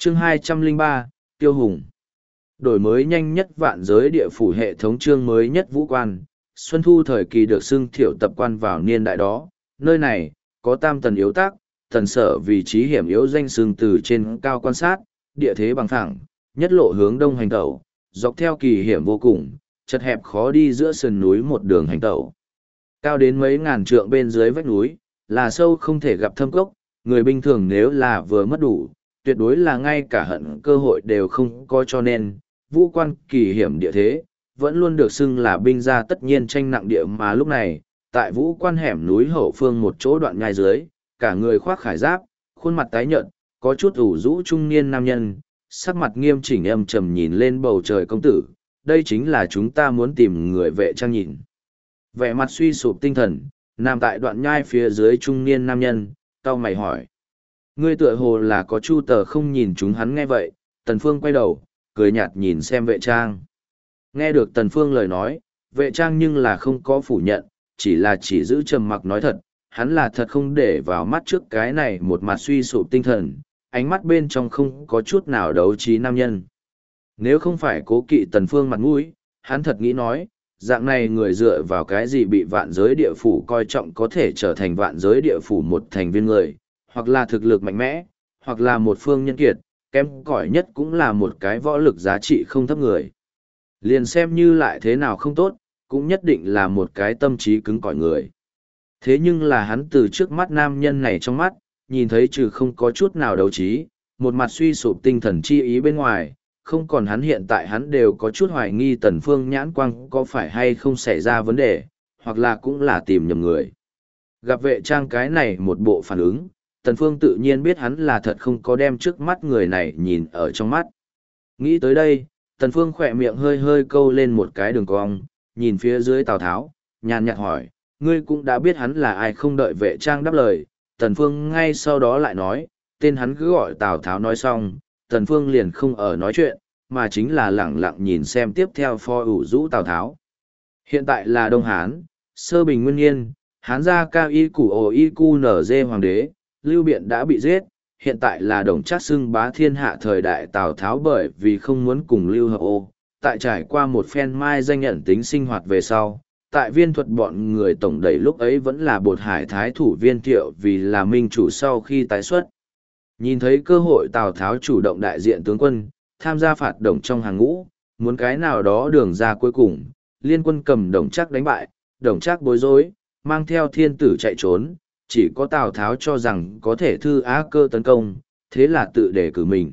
Chương 203, Tiêu Hùng. Đổi mới nhanh nhất vạn giới địa phủ hệ thống chương mới nhất vũ quan. Xuân thu thời kỳ được xưng thiểu tập quan vào niên đại đó, nơi này, có tam tần yếu tác, tần sở vị trí hiểm yếu danh xưng từ trên cao quan sát, địa thế bằng phẳng, nhất lộ hướng đông hành tẩu, dọc theo kỳ hiểm vô cùng, chật hẹp khó đi giữa sườn núi một đường hành tẩu. Cao đến mấy ngàn trượng bên dưới vách núi, là sâu không thể gặp thâm cốc, người bình thường nếu là vừa mất đủ, tuyệt đối là ngay cả hận cơ hội đều không có, cho nên, vũ quan kỳ hiểm địa thế, vẫn luôn được xưng là binh gia tất nhiên tranh nặng địa, mà lúc này, tại vũ quan hẻm núi hậu phương một chỗ đoạn nhai dưới, cả người khoác khải giáp, khuôn mặt tái nhợt, có chút ủ rũ trung niên nam nhân, sắc mặt nghiêm chỉnh âm trầm nhìn lên bầu trời. Công tử, đây chính là chúng ta muốn tìm người vệ trang nhìn. Vẻ mặt suy sụp tinh thần, nằm tại đoạn nhai phía dưới trung niên nam nhân, cau mày hỏi. Ngươi tựa hồ là có chu tờ không nhìn chúng hắn. Nghe vậy, Tần Phương quay đầu, cười nhạt nhìn xem vệ trang. Nghe được Tần Phương lời nói, vệ trang nhưng là không có phủ nhận, chỉ giữ trầm mặc nói thật, hắn là thật không để vào mắt trước cái này một mặt suy sụp tinh thần, ánh mắt bên trong không có chút nào đấu trí nam nhân. Nếu không phải cố kỵ Tần Phương mặt mũi, hắn thật nghĩ nói, dạng này người dựa vào cái gì bị vạn giới địa phủ coi trọng có thể trở thành vạn giới địa phủ một thành viên người, hoặc là thực lực mạnh mẽ, hoặc là một phương nhân kiệt, kém cỏi nhất cũng là một cái võ lực giá trị không thấp người. Liền xem như lại thế nào không tốt, cũng nhất định là một cái tâm trí cứng cỏi người. Thế nhưng là hắn từ trước mắt nam nhân này trong mắt, nhìn thấy trừ không có chút nào đấu trí, một mặt suy sụp tinh thần chi ý bên ngoài, không còn hắn hiện tại hắn đều có chút hoài nghi Tần Phương nhãn quang có phải hay không xảy ra vấn đề, hoặc là cũng là tìm nhầm người. Gặp vệ trang cái này một bộ phản ứng, Tần Phương tự nhiên biết hắn là thật không có đem trước mắt người này nhìn ở trong mắt. Nghĩ tới đây, Tần Phương khỏe miệng hơi hơi câu lên một cái đường cong, nhìn phía dưới Tào Tháo, nhàn nhạt hỏi, ngươi cũng đã biết hắn là ai. Không đợi vệ trang đáp lời, Tần Phương ngay sau đó lại nói, tên hắn cứ gọi Tào Tháo. Nói xong, Tần Phương liền không ở nói chuyện, mà chính là lẳng lặng nhìn xem tiếp theo pho ủ rũ Tào Tháo. Hiện tại là Đông Hán, Sơ Bình Nguyên Niên, Hán gia Cao Y Củ Ổ Y Cu Nở Dê Hoàng đế, Lưu Biện đã bị giết, hiện tại là Đồng Trác xưng bá thiên hạ thời đại Tào Tháo bởi vì không muốn cùng Lưu Hợp Ô, tại trải qua một phen mai danh nhận tính sinh hoạt về sau, tại Viên Thuật bọn người tổng đẩy lúc ấy vẫn là Bột Hải Thái thủ Viên Thiệu vì là minh chủ sau khi tái xuất. Nhìn thấy cơ hội Tào Tháo chủ động đại diện tướng quân, tham gia phạt Đồng trong hàng ngũ, muốn cái nào đó đường ra cuối cùng, liên quân cầm Đồng Trác đánh bại, Đồng Trác bối rối, mang theo thiên tử chạy trốn, chỉ có Tào Tháo cho rằng có thể thư Á Cơ tấn công, thế là tự đề cử mình.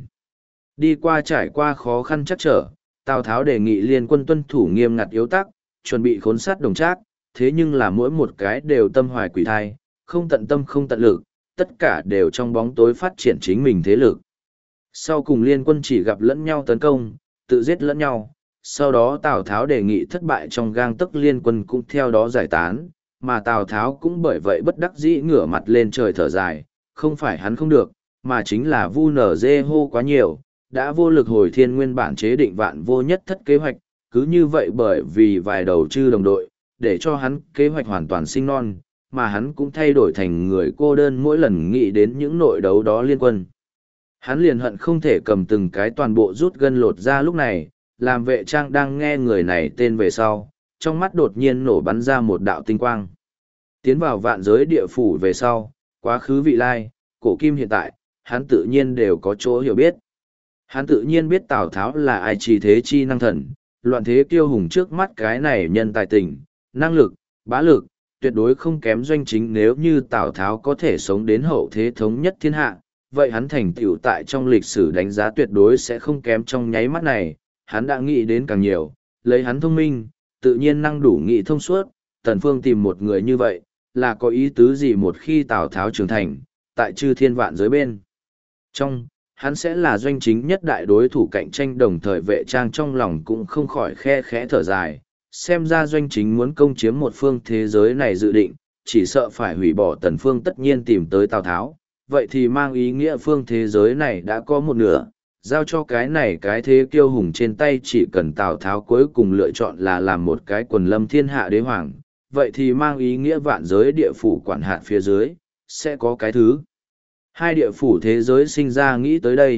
Đi qua trải qua khó khăn chắc trở, Tào Tháo đề nghị liên quân tuân thủ nghiêm ngặt yếu tắc, chuẩn bị khốn sát Đồng Trác, thế nhưng là mỗi một cái đều tâm hoài quỷ thai, không tận tâm không tận lực, tất cả đều trong bóng tối phát triển chính mình thế lực. Sau cùng liên quân chỉ gặp lẫn nhau tấn công, tự giết lẫn nhau, sau đó Tào Tháo đề nghị thất bại trong gang tấc, liên quân cũng theo đó giải tán, mà Tào Tháo cũng bởi vậy bất đắc dĩ ngửa mặt lên trời thở dài, không phải hắn không được, mà chính là Vu Nở Dê hô quá nhiều, đã vô lực hồi thiên nguyên bản chế định vạn vô nhất thất kế hoạch, cứ như vậy bởi vì vài đầu chư đồng đội, để cho hắn kế hoạch hoàn toàn sinh non, mà hắn cũng thay đổi thành người cô đơn mỗi lần nghĩ đến những nội đấu đó liên quân. Hắn liền hận không thể cầm từng cái toàn bộ rút gân lột ra. Lúc này, làm vệ trang đang nghe người này tên về sau, trong mắt đột nhiên nổ bắn ra một đạo tinh quang. Tiến vào vạn giới địa phủ về sau, quá khứ vị lai, cổ kim hiện tại, hắn tự nhiên đều có chỗ hiểu biết. Hắn tự nhiên biết Tào Tháo là ai, trì thế chi năng thần, loạn thế kiêu hùng trước mắt cái này nhân tài tình, năng lực, bá lực, tuyệt đối không kém Doanh Chính. Nếu như Tào Tháo có thể sống đến hậu thế thống nhất thiên hạ, vậy hắn thành tựu tại trong lịch sử đánh giá tuyệt đối sẽ không kém. Trong nháy mắt này, hắn đã nghĩ đến càng nhiều, lấy hắn thông minh, tự nhiên năng đủ nghị thông suốt, Tần Phương tìm một người như vậy, là có ý tứ gì? Một khi Tào Tháo trưởng thành, tại chư thiên vạn giới bên trong, hắn sẽ là Doanh Chính nhất đại đối thủ cạnh tranh. Đồng thời vệ trang trong lòng cũng không khỏi khe khẽ thở dài, xem ra Doanh Chính muốn công chiếm một phương thế giới này dự định, chỉ sợ phải hủy bỏ Tần Phương tất nhiên tìm tới Tào Tháo, vậy thì mang ý nghĩa phương thế giới này đã có một nửa, giao cho cái này cái thế kiêu hùng trên tay. Chỉ cần Tào Tháo cuối cùng lựa chọn là làm một cái quần lâm thiên hạ đế hoàng, vậy thì mang ý nghĩa vạn giới địa phủ quản hạt phía dưới, sẽ có cái thứ hai địa phủ thế giới sinh ra. Nghĩ tới đây,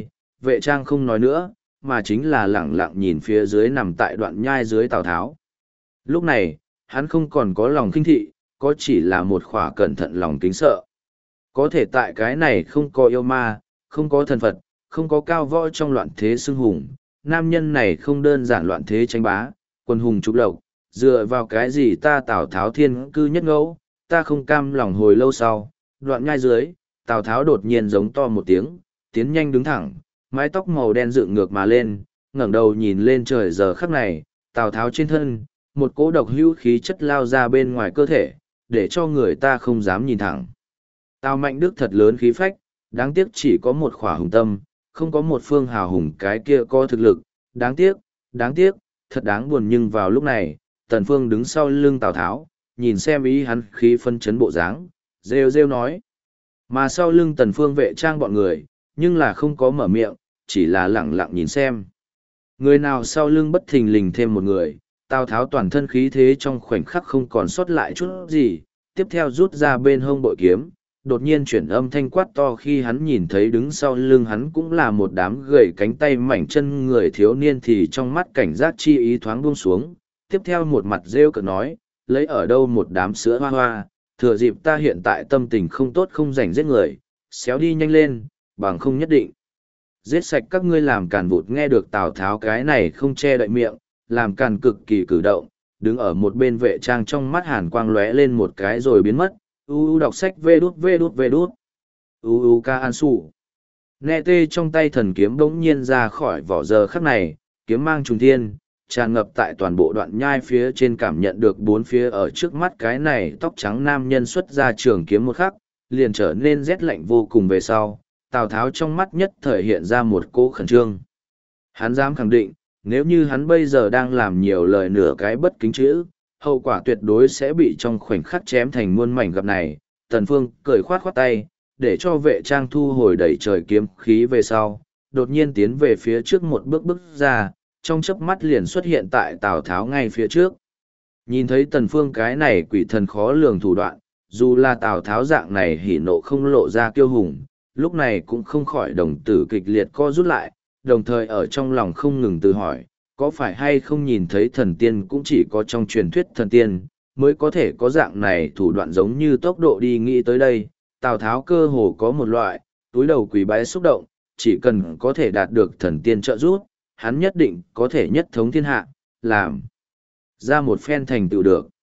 vệ trang không nói nữa, mà chính là lẳng lặng nhìn phía dưới nằm tại đoạn nhai dưới Tào Tháo. Lúc này, hắn không còn có lòng khinh thị, có chỉ là một khỏa cẩn thận lòng kính sợ. Có thể tại cái này không có yêu ma, không có thần Phật, không có cao võ trong loạn thế xưng hùng, nam nhân này không đơn giản loạn thế tranh bá, quân hùng trục lộc, dựa vào cái gì ta Tào Tháo thiên cư nhất ngẫu, ta không cam lòng hồi lâu sau, đoạn nhai dưới, Tào Tháo đột nhiên giống to một tiếng, tiến nhanh đứng thẳng, mái tóc màu đen dựng ngược mà lên, ngẩng đầu nhìn lên trời giờ khắc này, Tào Tháo trên thân, một cỗ độc hữu khí chất lao ra bên ngoài cơ thể, để cho người ta không dám nhìn thẳng. Tào Mạnh Đức thật lớn khí phách, đáng tiếc chỉ có một khỏa hùng tâm, không có một phương hào hùng cái kia có thực lực, đáng tiếc, thật đáng buồn nhưng vào lúc này, Tần Phương đứng sau lưng Tào Tháo, nhìn xem ý hắn khí phân chấn bộ dáng, rêu rêu nói. Mà sau lưng Tần Phương vệ trang bọn người, nhưng là không có mở miệng, chỉ là lặng lặng nhìn xem. Người nào sau lưng bất thình lình thêm một người, Tào Tháo toàn thân khí thế trong khoảnh khắc không còn sót lại chút gì, tiếp theo rút ra bên hông bội kiếm, đột nhiên chuyển âm thanh quát to khi hắn nhìn thấy đứng sau lưng hắn cũng là một đám gầy cánh tay mảnh chân người thiếu niên thì trong mắt cảnh giác chi ý thoáng buông xuống, tiếp theo một mặt rêu cợt nói, lấy ở đâu một đám sữa hoa hoa, thừa dịp ta hiện tại tâm tình không tốt không rảnh giết người, xéo đi nhanh lên, bằng không nhất định. Giết sạch các ngươi làm càn vụt nghe được Tào Tháo cái này không che đậy miệng, làm càn cực kỳ cử động, đứng ở một bên vệ trang trong mắt hàn quang lóe lên một cái rồi biến mất, đọc sách vê đút. Ca an sủ. Nẹ tê trong tay thần kiếm bỗng nhiên ra khỏi vỏ giờ khắc này, kiếm mang trùng thiên, tràn ngập tại toàn bộ đoạn nhai phía trên cảm nhận được bốn phía ở trước mắt cái này tóc trắng nam nhân xuất ra trường kiếm một khắc, liền trở nên rét lạnh vô cùng về sau, Tào Tháo trong mắt nhất thời hiện ra một cỗ khẩn trương. Hắn dám khẳng định, nếu như hắn bây giờ đang làm nhiều lời nửa cái bất kính chữ, hậu quả tuyệt đối sẽ bị trong khoảnh khắc chém thành muôn mảnh gặp này. Tần Phương cười khoát khoát tay, để cho vệ trang thu hồi đẩy trời kiếm khí về sau, đột nhiên tiến về phía trước một bước ra, trong chớp mắt liền xuất hiện tại Tào Tháo ngay phía trước. Nhìn thấy Tần Phương cái này quỷ thần khó lường thủ đoạn, dù là Tào Tháo dạng này hỉ nộ không lộ ra kiêu hùng, lúc này cũng không khỏi đồng tử kịch liệt co rút lại, đồng thời ở trong lòng không ngừng tự hỏi, có phải hay không nhìn thấy thần tiên cũng chỉ có trong truyền thuyết thần tiên, mới có thể có dạng này thủ đoạn giống như tốc độ đi nghĩ tới đây, Tào Tháo cơ hồ có một loại, túi đầu quỳ bái xúc động, chỉ cần có thể đạt được thần tiên trợ giúp, hắn nhất định có thể nhất thống thiên hạ, làm ra một phen thành tựu được.